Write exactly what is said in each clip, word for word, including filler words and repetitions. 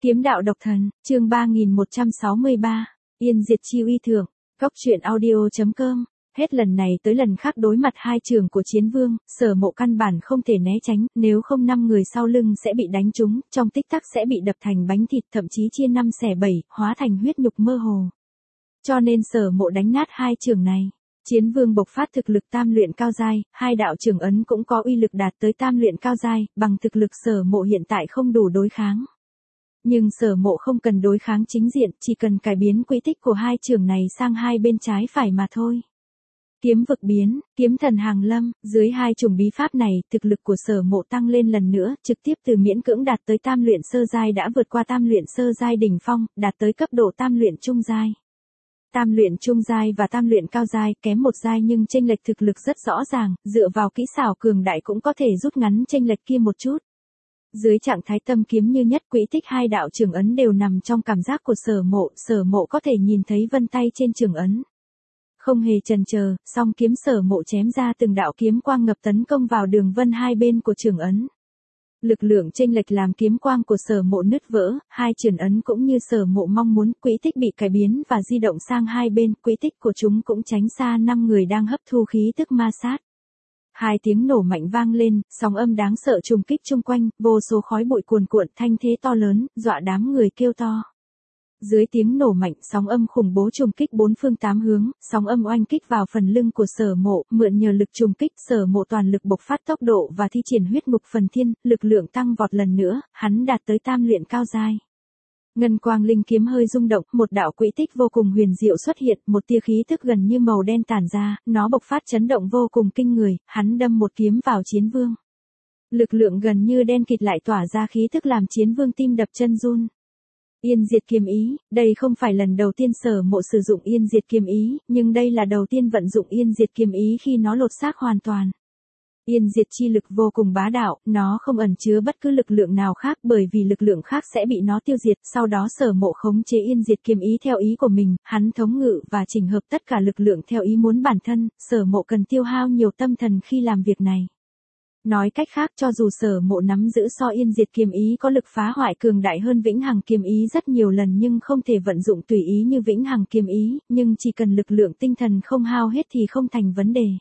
Kiếm đạo độc thần, chương ba nghìn một trăm sáu mươi ba, Yên Diệt Chi Uy Thượng, Cốc truyện audio chấm com. Hết lần này tới lần khác đối mặt hai trường của Chiến Vương, Sở Mộ căn bản không thể né tránh, nếu không năm người sau lưng sẽ bị đánh trúng, trong tích tắc sẽ bị đập thành bánh thịt, thậm chí chia năm xẻ bảy, hóa thành huyết nhục mơ hồ. Cho nên Sở Mộ đánh nát hai trường này. Chiến Vương bộc phát thực lực tam luyện cao giai, hai đạo trường ấn cũng có uy lực đạt tới tam luyện cao giai, bằng thực lực Sở Mộ hiện tại không đủ đối kháng. Nhưng Sở Mộ không cần đối kháng chính diện, chỉ cần cải biến quỹ tích của hai trường này sang hai bên trái phải mà thôi. Kiếm vực biến, kiếm thần hàng lâm, dưới hai chủng bí pháp này, thực lực của Sở Mộ tăng lên lần nữa, trực tiếp từ miễn cưỡng đạt tới tam luyện sơ giai đã vượt qua tam luyện sơ giai đỉnh phong, đạt tới cấp độ tam luyện trung giai. Tam luyện trung giai và tam luyện cao giai kém một giai nhưng chênh lệch thực lực rất rõ ràng, dựa vào kỹ xảo cường đại cũng có thể rút ngắn chênh lệch kia một chút. Dưới trạng thái tâm kiếm như nhất, quỹ tích hai đạo trường ấn đều nằm trong cảm giác của Sở Mộ, Sở Mộ có thể nhìn thấy vân tay trên trường ấn. Không hề chần chờ, song kiếm Sở Mộ chém ra từng đạo kiếm quang ngập tấn công vào đường vân hai bên của trường ấn. Lực lượng chênh lệch làm kiếm quang của Sở Mộ nứt vỡ, hai trường ấn cũng như Sở Mộ mong muốn, quỹ tích bị cải biến và di động sang hai bên, quỹ tích của chúng cũng tránh xa năm người đang hấp thu khí tức ma sát. Hai tiếng nổ mạnh vang lên, sóng âm đáng sợ trùng kích chung quanh, vô số khói bụi cuồn cuộn, thanh thế to lớn, dọa đám người kêu to. Dưới tiếng nổ mạnh, sóng âm khủng bố trùng kích bốn phương tám hướng, sóng âm oanh kích vào phần lưng của Sở Mộ, mượn nhờ lực trùng kích, Sở Mộ toàn lực bộc phát tốc độ và thi triển huyết ngục phần thiên, lực lượng tăng vọt lần nữa, hắn đạt tới tam luyện cao giai. Ngân quang linh kiếm hơi rung động, một đạo quỹ tích vô cùng huyền diệu xuất hiện, một tia khí tức gần như màu đen tản ra, nó bộc phát chấn động vô cùng kinh người, hắn đâm một kiếm vào Chiến Vương. Lực lượng gần như đen kịt lại tỏa ra khí tức làm Chiến Vương tim đập chân run. Yên Diệt Kiếm Ý, đây không phải lần đầu tiên Sở Mộ sử dụng Yên Diệt Kiếm Ý, nhưng đây là đầu tiên vận dụng Yên Diệt Kiếm Ý khi nó lột xác hoàn toàn. Yên Diệt chi lực vô cùng bá đạo, nó không ẩn chứa bất cứ lực lượng nào khác bởi vì lực lượng khác sẽ bị nó tiêu diệt, sau đó Sở Mộ khống chế Yên Diệt Kiếm Ý theo ý của mình, hắn thống ngự và chỉnh hợp tất cả lực lượng theo ý muốn bản thân, Sở Mộ cần tiêu hao nhiều tâm thần khi làm việc này. Nói cách khác, cho dù Sở Mộ nắm giữ so Yên Diệt Kiếm Ý có lực phá hoại cường đại hơn Vĩnh Hằng Kiếm Ý rất nhiều lần nhưng không thể vận dụng tùy ý như Vĩnh Hằng Kiếm Ý, nhưng chỉ cần lực lượng tinh thần không hao hết thì không thành vấn đề.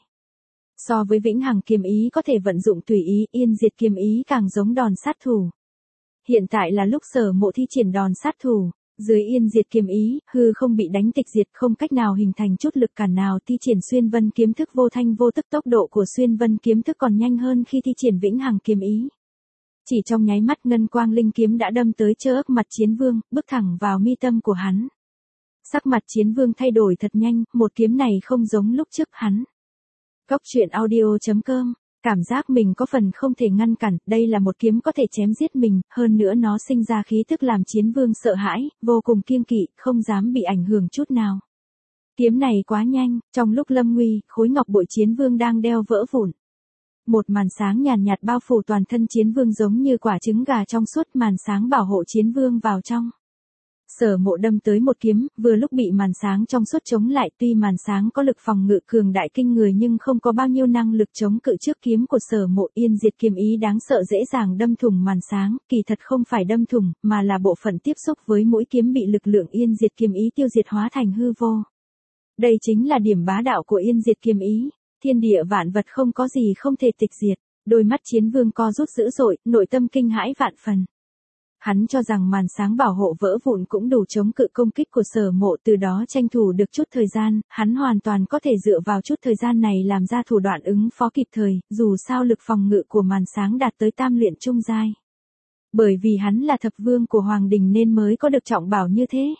So với Vĩnh Hằng Kiếm Ý có thể vận dụng tùy ý, Yên Diệt Kiếm Ý càng giống đòn sát thủ. Hiện tại là lúc Sở Mộ thi triển đòn sát thủ. Dưới Yên Diệt Kiếm Ý, hư không bị đánh tịch diệt, không cách nào hình thành chút lực cản nào, thi triển Xuyên Vân kiếm thức vô thanh vô tức, tốc độ của Xuyên Vân kiếm thức còn nhanh hơn khi thi triển Vĩnh Hằng Kiếm Ý. Chỉ trong nháy mắt ngân quang linh kiếm đã đâm tới chơ ấp mặt Chiến Vương, bước thẳng vào mi tâm của hắn. Sắc mặt Chiến Vương thay đổi thật nhanh, một kiếm này không giống lúc trước hắn. Cốc truyện audio chấm com. Cảm giác mình có phần không thể ngăn cản, đây là một kiếm có thể chém giết mình, hơn nữa nó sinh ra khí tức làm Chiến Vương sợ hãi, vô cùng kiêng kỵ, không dám bị ảnh hưởng chút nào. Kiếm này quá nhanh, trong lúc lâm nguy, khối ngọc bội Chiến Vương đang đeo vỡ vụn. Một màn sáng nhàn nhạt bao phủ toàn thân Chiến Vương giống như quả trứng gà trong suốt, màn sáng bảo hộ Chiến Vương vào trong. Sở Mộ đâm tới một kiếm, vừa lúc bị màn sáng trong suốt chống lại, tuy màn sáng có lực phòng ngự cường đại kinh người nhưng không có bao nhiêu năng lực chống cự trước kiếm của Sở Mộ. Yên Diệt Kiếm Ý đáng sợ dễ dàng đâm thủng màn sáng, kỳ thật không phải đâm thủng, mà là bộ phận tiếp xúc với mũi kiếm bị lực lượng Yên Diệt Kiếm Ý tiêu diệt hóa thành hư vô. Đây chính là điểm bá đạo của Yên Diệt Kiếm Ý, thiên địa vạn vật không có gì không thể tịch diệt. Đôi mắt Chiến Vương co rút dữ dội, nội tâm kinh hãi vạn phần. Hắn cho rằng màn sáng bảo hộ vỡ vụn cũng đủ chống cự công kích của Sở Mộ, từ đó tranh thủ được chút thời gian, hắn hoàn toàn có thể dựa vào chút thời gian này làm ra thủ đoạn ứng phó kịp thời, dù sao lực phòng ngự của màn sáng đạt tới tam luyện trung giai. Bởi vì hắn là thập vương của Hoàng Đình nên mới có được trọng bảo như thế.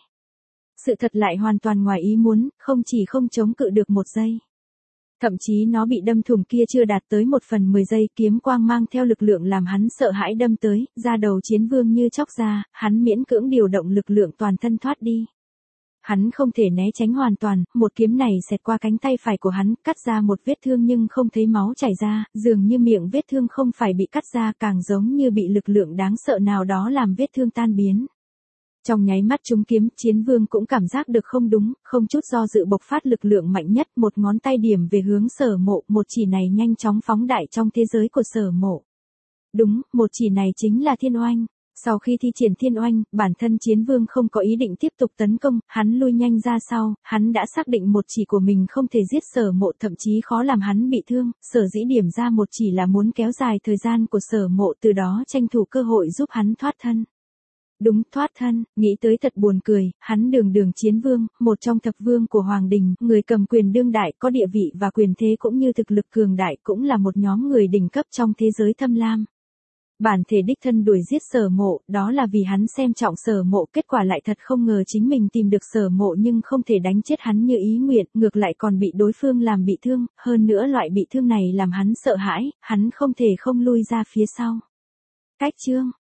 Sự thật lại hoàn toàn ngoài ý muốn, không chỉ không chống cự được một giây. Thậm chí nó bị đâm thủng kia chưa đạt tới một phần mười giây, kiếm quang mang theo lực lượng làm hắn sợ hãi đâm tới, da đầu Chiến Vương như chóc ra, hắn miễn cưỡng điều động lực lượng toàn thân thoát đi. Hắn không thể né tránh hoàn toàn, một kiếm này xẹt qua cánh tay phải của hắn, cắt ra một vết thương nhưng không thấy máu chảy ra, dường như miệng vết thương không phải bị cắt ra, càng giống như bị lực lượng đáng sợ nào đó làm vết thương tan biến. Trong nháy mắt trúng kiếm, Chiến Vương cũng cảm giác được không đúng, không chút do dự bộc phát lực lượng mạnh nhất, một ngón tay điểm về hướng Sở Mộ, một chỉ này nhanh chóng phóng đại trong thế giới của Sở Mộ. Đúng, một chỉ này chính là thiên oanh. Sau khi thi triển thiên oanh, bản thân chiến vương không có ý định tiếp tục tấn công, hắn lui nhanh ra sau, hắn đã xác định một chỉ của mình không thể giết Sở Mộ, thậm chí khó làm hắn bị thương, sở dĩ điểm ra một chỉ là muốn kéo dài thời gian của Sở Mộ, từ đó tranh thủ cơ hội giúp hắn thoát thân. Đúng, thoát thân, nghĩ tới thật buồn cười, hắn đường đường chiến vương, một trong thập vương của Hoàng Đình, người cầm quyền đương đại, có địa vị và quyền thế cũng như thực lực cường đại, cũng là một nhóm người đỉnh cấp trong thế giới Thâm Lam. Bản thể đích thân đuổi giết Sở Mộ, đó là vì hắn xem trọng Sở Mộ, kết quả lại thật không ngờ chính mình tìm được Sở Mộ nhưng không thể đánh chết hắn như ý nguyện, ngược lại còn bị đối phương làm bị thương, hơn nữa loại bị thương này làm hắn sợ hãi, hắn không thể không lui ra phía sau. Cách chương